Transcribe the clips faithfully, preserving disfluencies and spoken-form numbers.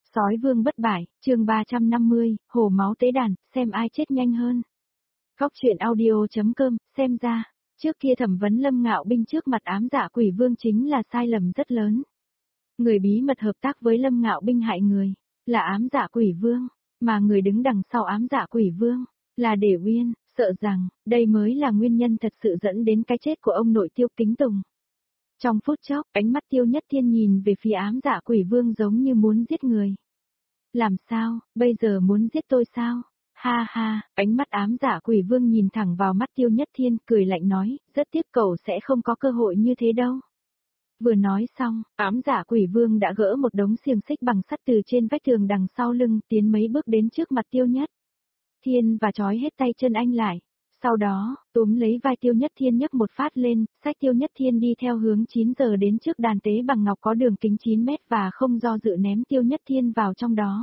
Sói vương bất bại, chương ba trăm năm mươi, hồ máu tế đàn, xem ai chết nhanh hơn. Góc truyện audio.com, xem ra, trước kia thẩm vấn Lâm Ngạo Binh trước mặt ám dạ quỷ vương chính là sai lầm rất lớn. Người bí mật hợp tác với Lâm Ngạo Binh hại người, là ám dạ quỷ vương, mà người đứng đằng sau ám dạ quỷ vương, là Để Uyên, sợ rằng, đây mới là nguyên nhân thật sự dẫn đến cái chết của ông nội Tiêu Kính Tùng. Trong phút chốc, ánh mắt Tiêu Nhất Thiên nhìn về phía ám dạ quỷ vương giống như muốn giết người. Làm sao, bây giờ muốn giết tôi sao? Ha ha, ánh mắt ám dạ quỷ vương nhìn thẳng vào mắt Tiêu Nhất Thiên, cười lạnh nói, rất tiếc cậu sẽ không có cơ hội như thế đâu. Vừa nói xong, ám dạ quỷ vương đã gỡ một đống xiềng xích bằng sắt từ trên vách tường đằng sau lưng, tiến mấy bước đến trước mặt Tiêu Nhất Thiên và trói hết tay chân anh lại. Sau đó, túm lấy vai Tiêu Nhất Thiên nhấc một phát lên, xách Tiêu Nhất Thiên đi theo hướng chín giờ đến trước đàn tế bằng ngọc có đường kính chín mét và không do dự ném Tiêu Nhất Thiên vào trong đó.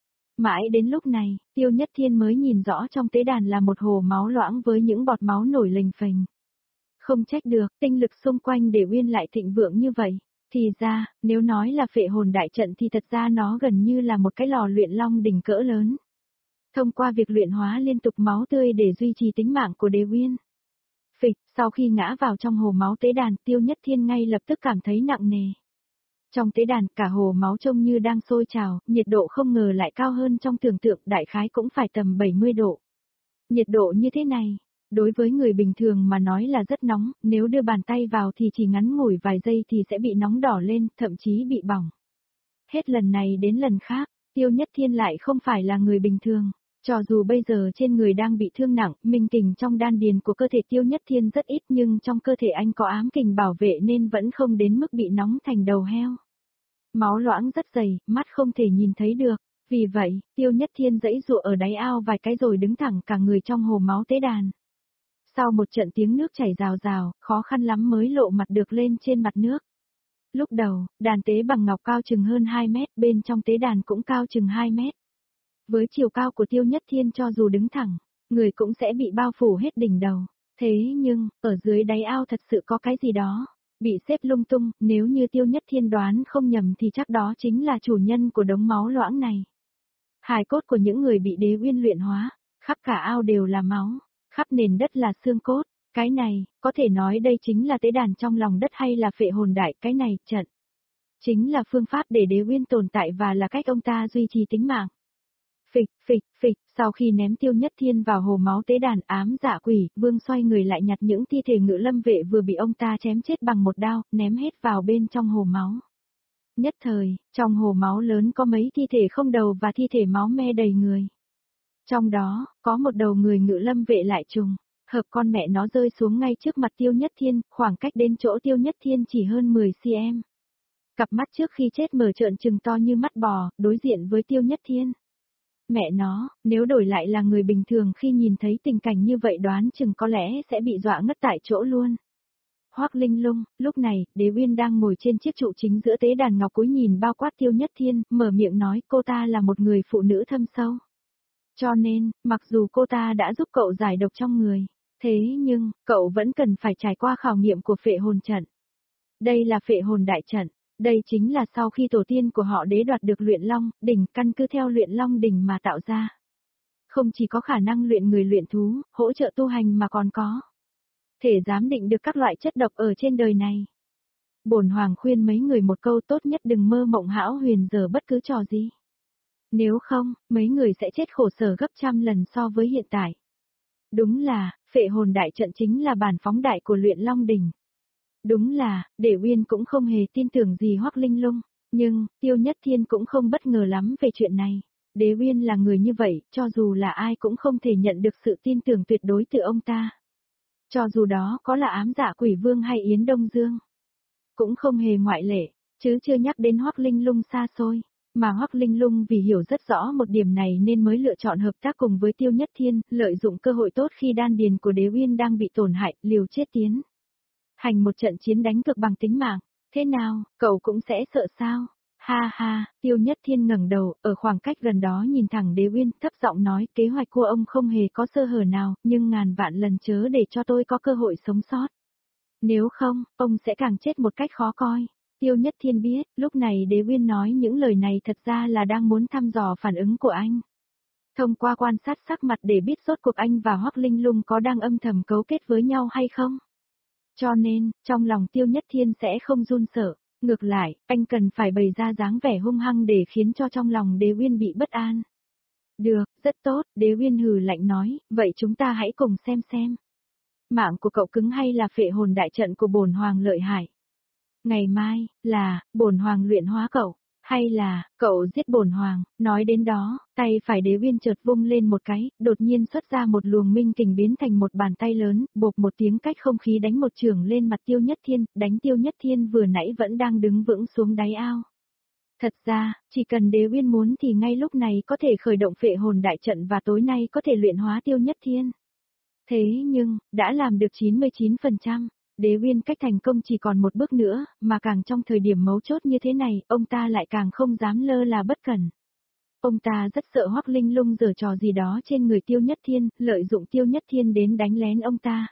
Mãi đến lúc này, Tiêu Nhất Thiên mới nhìn rõ trong tế đàn là một hồ máu loãng với những bọt máu nổi lềnh phềnh. Không trách được, tinh lực xung quanh Để Uyên lại thịnh vượng như vậy. Thì ra, nếu nói là phệ hồn đại trận thì thật ra nó gần như là một cái lò luyện long đỉnh cỡ lớn. Thông qua việc luyện hóa liên tục máu tươi để duy trì tính mạng của Để Uyên. Phịch, sau khi ngã vào trong hồ máu tế đàn, Tiêu Nhất Thiên ngay lập tức cảm thấy nặng nề. Trong tế đàn, cả hồ máu trông như đang sôi trào, nhiệt độ không ngờ lại cao hơn trong tưởng tượng, đại khái cũng phải tầm bảy mươi độ. Nhiệt độ như thế này, đối với người bình thường mà nói là rất nóng, nếu đưa bàn tay vào thì chỉ ngắn ngủi vài giây thì sẽ bị nóng đỏ lên, thậm chí bị bỏng. Hết lần này đến lần khác, Tiêu Nhất Thiên lại không phải là người bình thường. Cho dù bây giờ trên người đang bị thương nặng, minh kình trong đan điền của cơ thể Tiêu Nhất Thiên rất ít nhưng trong cơ thể anh có ám kình bảo vệ nên vẫn không đến mức bị nóng thành đầu heo. Máu loãng rất dày, mắt không thể nhìn thấy được. Vì vậy, Tiêu Nhất Thiên giãy giụa ở đáy ao vài cái rồi đứng thẳng cả người trong hồ máu tế đàn. Sau một trận tiếng nước chảy rào rào, khó khăn lắm mới lộ mặt được lên trên mặt nước. Lúc đầu, đàn tế bằng ngọc cao chừng hơn hai mét, bên trong tế đàn cũng cao chừng hai mét. Với chiều cao của Tiêu Nhất Thiên cho dù đứng thẳng, người cũng sẽ bị bao phủ hết đỉnh đầu. Thế nhưng, ở dưới đáy ao thật sự có cái gì đó, bị xếp lung tung, nếu như Tiêu Nhất Thiên đoán không nhầm thì chắc đó chính là chủ nhân của đống máu loãng này. Hài cốt của những người bị Đế Uyên luyện hóa, khắp cả ao đều là máu, khắp nền đất là xương cốt. Cái này, có thể nói đây chính là tế đàn trong lòng đất hay là phệ hồn đại, cái này, trận. Chính là phương pháp để Đế Uyên tồn tại và là cách ông ta duy trì tính mạng. Phịch, phịch, phịch, sau khi ném Tiêu Nhất Thiên vào hồ máu tế đàn, ám dạ quỷ vương xoay người lại nhặt những thi thể Ngự Lâm vệ vừa bị ông ta chém chết bằng một đao, ném hết vào bên trong hồ máu. Nhất thời, trong hồ máu lớn có mấy thi thể không đầu và thi thể máu me đầy người. Trong đó, có một đầu người Ngự Lâm vệ lại trùng, hợp con mẹ nó rơi xuống ngay trước mặt Tiêu Nhất Thiên, khoảng cách đến chỗ Tiêu Nhất Thiên chỉ hơn mười xăng-ti-mét. Cặp mắt trước khi chết mở trợn trừng to như mắt bò, đối diện với Tiêu Nhất Thiên. Mẹ nó, nếu đổi lại là người bình thường khi nhìn thấy tình cảnh như vậy đoán chừng có lẽ sẽ bị dọa ngất tại chỗ luôn. Hoắc Linh Lung, lúc này, Đế Uyên đang ngồi trên chiếc trụ chính giữa tế đàn ngọc cúi nhìn bao quát Tiêu Nhất Thiên, mở miệng nói cô ta là một người phụ nữ thâm sâu. Cho nên, mặc dù cô ta đã giúp cậu giải độc trong người, thế nhưng, cậu vẫn cần phải trải qua khảo nghiệm của phệ hồn trận. Đây là phệ hồn đại trận. Đây chính là sau khi tổ tiên của họ Đế đoạt được luyện long đỉnh, căn cứ theo luyện long đỉnh mà tạo ra. Không chỉ có khả năng luyện người luyện thú, hỗ trợ tu hành mà còn có thể giám định được các loại chất độc ở trên đời này. Bổn hoàng khuyên mấy người một câu, tốt nhất đừng mơ mộng hão huyền giờ bất cứ trò gì. Nếu không, mấy người sẽ chết khổ sở gấp trăm lần so với hiện tại. Đúng là, phệ hồn đại trận chính là bản phóng đại của luyện long đỉnh. Đúng là, Để Uyên cũng không hề tin tưởng gì Hoắc Linh Lung, nhưng, Tiêu Nhất Thiên cũng không bất ngờ lắm về chuyện này. Đế Uyên là người như vậy, cho dù là ai cũng không thể nhận được sự tin tưởng tuyệt đối từ ông ta. Cho dù đó có là ám dạ quỷ vương hay Yến Đông Dương, cũng không hề ngoại lệ, chứ chưa nhắc đến Hoắc Linh Lung xa xôi. Mà Hoắc Linh Lung vì hiểu rất rõ một điểm này nên mới lựa chọn hợp tác cùng với Tiêu Nhất Thiên, lợi dụng cơ hội tốt khi đan điền của Đế Uyên đang bị tổn hại, liều chết tiến hành một trận chiến đánh cực bằng tính mạng. Thế nào, cậu cũng sẽ sợ sao? Ha ha, Tiêu Nhất Thiên ngẩng đầu, ở khoảng cách gần đó nhìn thẳng Đế Uyên, thấp giọng nói, kế hoạch của ông không hề có sơ hở nào, nhưng ngàn vạn lần chớ để cho tôi có cơ hội sống sót. Nếu không, ông sẽ càng chết một cách khó coi. Tiêu Nhất Thiên biết, lúc này Đế Uyên nói những lời này thật ra là đang muốn thăm dò phản ứng của anh. Thông qua quan sát sắc mặt để biết rốt cuộc anh và Hoắc Linh Lung có đang âm thầm cấu kết với nhau hay không. Cho nên, trong lòng Tiêu Nhất Thiên sẽ không run sợ, ngược lại, anh cần phải bày ra dáng vẻ hung hăng để khiến cho trong lòng Đế Uyên bị bất an. Được, rất tốt, Đế Uyên hừ lạnh nói, vậy chúng ta hãy cùng xem xem. Mạng của cậu cứng hay là phệ hồn đại trận của bổn hoàng lợi hại? Ngày mai, là, bổn hoàng luyện hóa cậu, hay là, cậu giết bổn hoàng, nói đến đó, tay phải Đế Uyên chợt vung lên một cái, đột nhiên xuất ra một luồng minh kình biến thành một bàn tay lớn, bộp một tiếng cách không khí đánh một chưởng lên mặt Tiêu Nhất Thiên, đánh Tiêu Nhất Thiên vừa nãy vẫn đang đứng vững xuống đáy ao. Thật ra, chỉ cần Đế Uyên muốn thì ngay lúc này có thể khởi động phệ hồn đại trận và tối nay có thể luyện hóa Tiêu Nhất Thiên. Thế nhưng, đã làm được chín mươi chín phần trăm. Đế Uyên cách thành công chỉ còn một bước nữa, mà càng trong thời điểm mấu chốt như thế này, ông ta lại càng không dám lơ là bất cẩn. Ông ta rất sợ Hoắc Linh Lung giở trò gì đó trên người Tiêu Nhất Thiên, lợi dụng Tiêu Nhất Thiên đến đánh lén ông ta.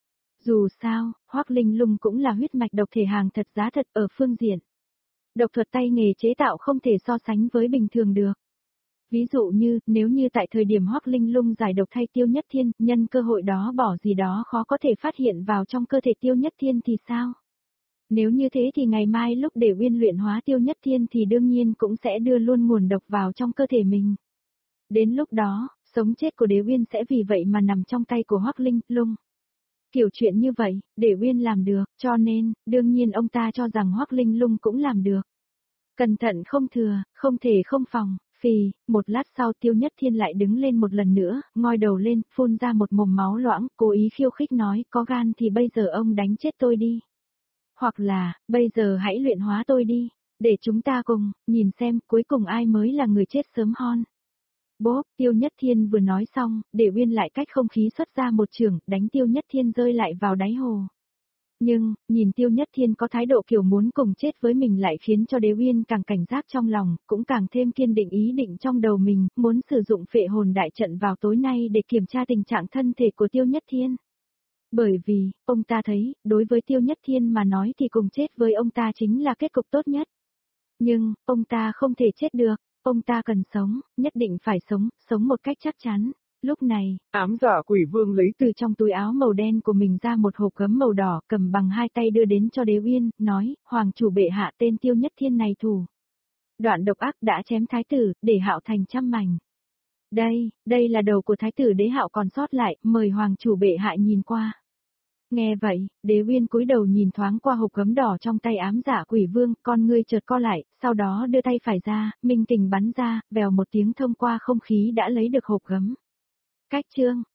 Dù sao, Hoắc Linh Lung cũng là huyết mạch độc thể hàng thật giá thật ở phương diện. Độc thuật tay nghề chế tạo không thể so sánh với bình thường được. Ví dụ như, nếu như tại thời điểm Hoắc Linh Lung giải độc thay Tiêu Nhất Thiên, nhân cơ hội đó bỏ gì đó khó có thể phát hiện vào trong cơ thể Tiêu Nhất Thiên thì sao? Nếu như thế thì ngày mai lúc để Uyên luyện hóa Tiêu Nhất Thiên thì đương nhiên cũng sẽ đưa luôn nguồn độc vào trong cơ thể mình. Đến lúc đó, sống chết của Đế Uyên sẽ vì vậy mà nằm trong tay của Hoắc Linh Lung. Kiểu chuyện như vậy, để Uyên làm được, cho nên, đương nhiên ông ta cho rằng Hoắc Linh Lung cũng làm được. Cẩn thận không thừa, không thể không phòng. Phì, một lát sau Tiêu Nhất Thiên lại đứng lên một lần nữa, ngoi đầu lên, phun ra một mồm máu loãng, cố ý khiêu khích nói, có gan thì bây giờ ông đánh chết tôi đi. Hoặc là, bây giờ hãy luyện hóa tôi đi, để chúng ta cùng, nhìn xem cuối cùng ai mới là người chết sớm hon. Bốp, Tiêu Nhất Thiên vừa nói xong, để Uyên lại cách không khí xuất ra một chưởng, đánh Tiêu Nhất Thiên rơi lại vào đáy hồ. Nhưng, nhìn Tiêu Nhất Thiên có thái độ kiểu muốn cùng chết với mình lại khiến cho Đế Uyên càng cảnh giác trong lòng, cũng càng thêm kiên định ý định trong đầu mình, muốn sử dụng phệ hồn đại trận vào tối nay để kiểm tra tình trạng thân thể của Tiêu Nhất Thiên. Bởi vì, ông ta thấy, đối với Tiêu Nhất Thiên mà nói thì cùng chết với ông ta chính là kết cục tốt nhất. Nhưng, ông ta không thể chết được, ông ta cần sống, nhất định phải sống, sống một cách chắc chắn. Lúc này, ám giả quỷ vương lấy từ trong túi áo màu đen của mình ra một hộp gấm màu đỏ, cầm bằng hai tay đưa đến cho Đế Uyên, nói, Hoàng chủ bệ hạ tên Tiêu Nhất Thiên này thủ. Đoạn độc ác đã chém thái tử, để Hạo thành trăm mảnh. Đây, đây là đầu của thái tử Đế Hạo còn sót lại, mời Hoàng chủ bệ hạ nhìn qua. Nghe vậy, Đế Uyên cúi đầu nhìn thoáng qua hộp gấm đỏ trong tay ám giả quỷ vương, con ngươi chợt co lại, sau đó đưa tay phải ra, minh kình bắn ra, vèo một tiếng thông qua không khí đã lấy được hộp gấm. Cách chương